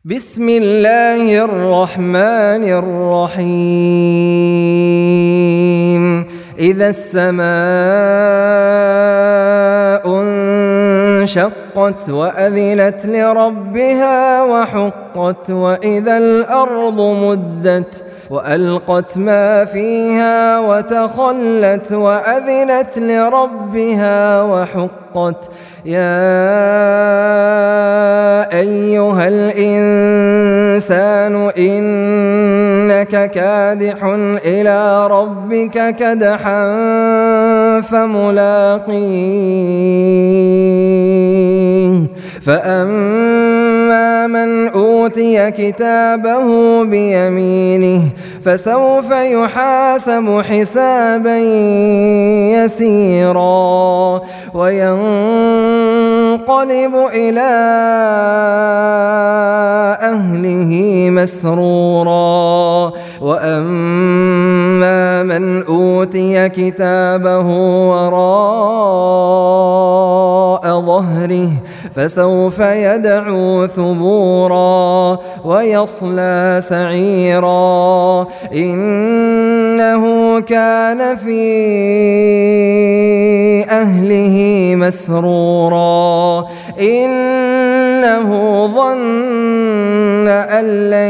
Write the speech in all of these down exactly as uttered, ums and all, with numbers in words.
بسم الله الرحمن الرحيم إذا السماء انشقت وأذنت لربها وحقت وإذا الأرض مدت وألقت ما فيها وتخلت وأذنت لربها وحقت يا أيها الإنسان إنك كادح إلى ربك كدحا فملاقيه فأما من أوتي كتابه بيمينه فسوف يحاسب حسابا يسيرا وينقلب إلى أهله مسرورا وأما من أوتي كتابه وراء ظهره فسوف يدعو ثبورا ويصلى سعيرا إنه كان في أهله مسرورا إنه ظن أن لن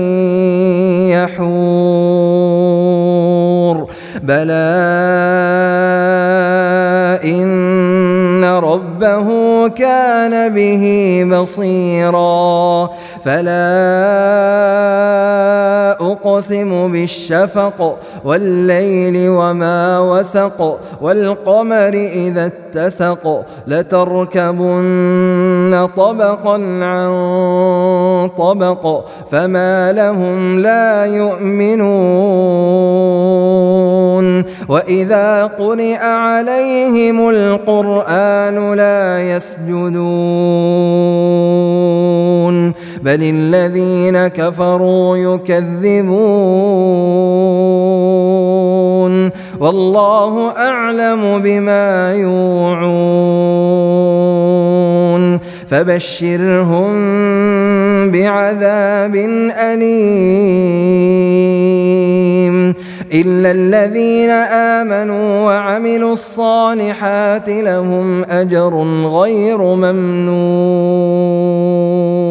يحور بلى إن ربه كان به بصيرا فلا أقسم بالشفق والليل وما وسق والقمر إذا اتسق لتركبن طبقا عن طبق فما لهم لا يؤمنون وإذا قرئ عليهم القرآن لا يسجدون بل الذين كفروا يكذبون والله أعلم بما يوعون فبشرهم بعذاب أليم إلا الذين آمنوا وعملوا الصالحات لهم أجر غير ممنون.